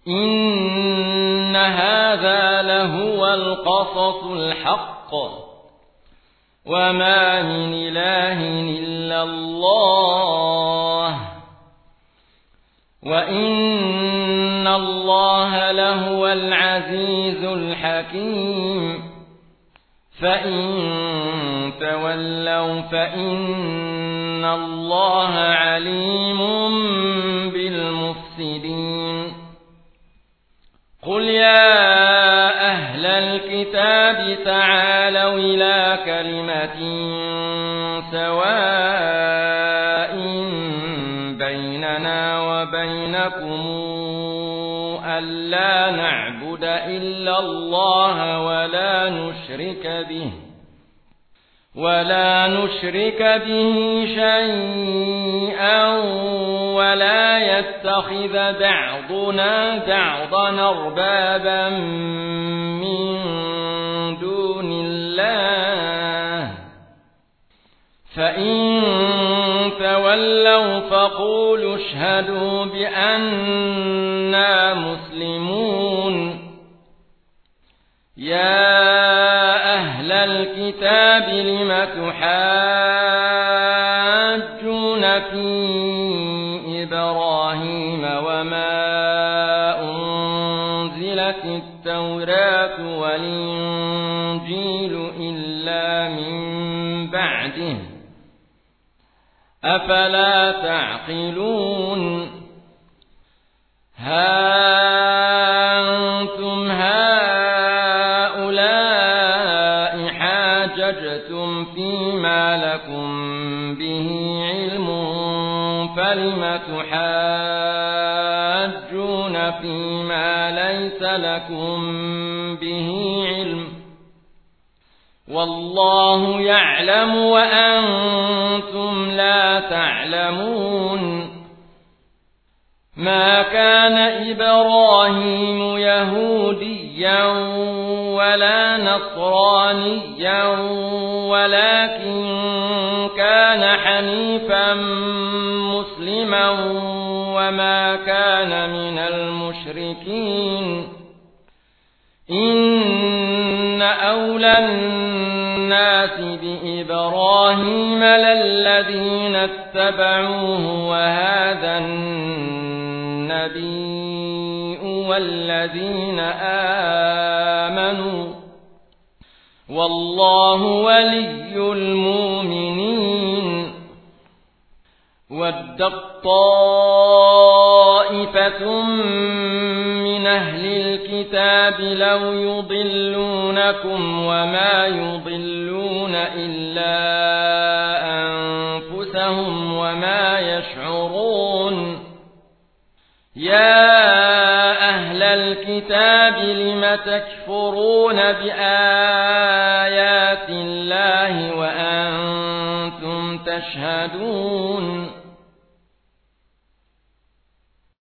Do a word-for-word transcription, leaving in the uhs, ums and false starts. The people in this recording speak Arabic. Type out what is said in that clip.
إن هذا لهو القصص الحق وما من إله إلا الله وإن الله لهو العزيز الحكيم فإن تولوا فإن الله عليم بالمفسدين قل يا أهل الكتاب تعالوا إلى كلمة سواء بيننا وبينكم ألا نعبد إلا الله ولا نشرك به ولا نشرك به شيئا ولا يتخذ بعضنا بعضا أربابا من دون الله فإن تولوا فقولوا اشهدوا بأننا مسلمون يا أهل الكتاب لم تحاجون في إبراهيم وما أنزلت التوراة والإنجيل إلا من بعده أفلا تعقلون ها أنتم هؤلاء حاججتم فيما لكم به علم فلم تحاجون فيما ليس لكم به علم والله يعلم وأنتم لا تعلمون ما كان إبراهيم يهوديا ولا نصرانيا ولكن كان حنيفا مسلما وما كان من المشركين إن أولى الناس بإبراهيم للذين اتبعوه وهذا النبي والذين آمنوا والله ولي المؤمنين ودت طائفة من أهل الكتاب لو يضلونكم وما يضلون إلا أنفسهم وما يشعرون يا أهل الكتاب لم تكفرون بآيات الله وأنتم تشهدون